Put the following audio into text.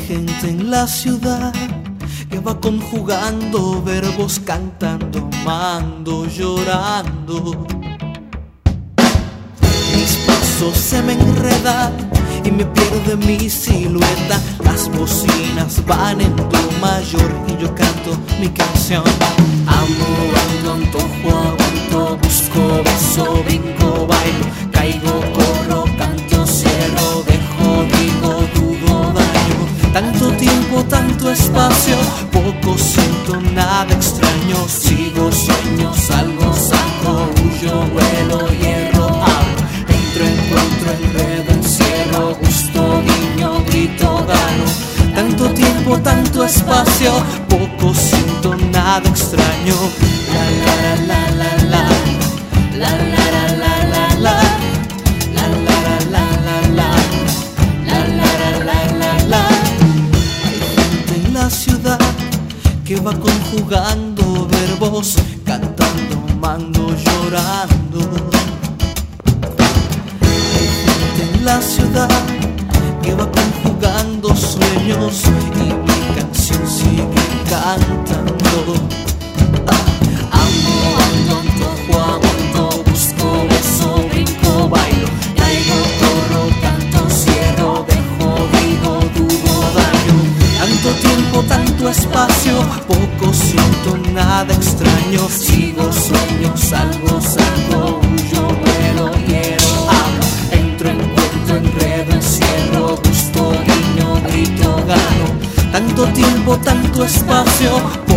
gente en la ciudad que va conjugando verbos, cantando, amando, llorando. Mis pasos se me enredan y me pierde mi silueta. Las bocinas van en do mayor y yo canto mi canción. Amo, ando, antojo, aguanto, busco, beso, brinco, bailo, caigo, corro, canto, cierro, dejo, digo, dudo, daño. Tanto tiempo, tanto espacio, poco siento, nada extraño. Sigo, sueño, salgo, saco, huyo, vuelo, hierro, hablo. Entro, encuentro, enredo, encierro, gusto, guiño, grito, gano. Tanto tiempo, tanto espacio, poco siento, nada extraño. La la la la la la la la la la la la la la la la la. Hay gente en la ciudad que va conjugando verbos, cantando, amando, llorando. En la ciudad que va conjugando sueños y mi canción sigue cantando. Amo, ando, antojo, aguanto, busco, beso, brinco, bailo, caigo, corro, canto, cierro, dejo, digo, dudo, daño. Tanto tiempo, tanto espacio, poco siento, nada extraño. Sigo, sueño, salgo, salgo, huyo, vuelo, hiero, hablo. Encuentro, enredo, encierro, gusto, guiño, grito, gano. Tanto tiempo, tanto espacio,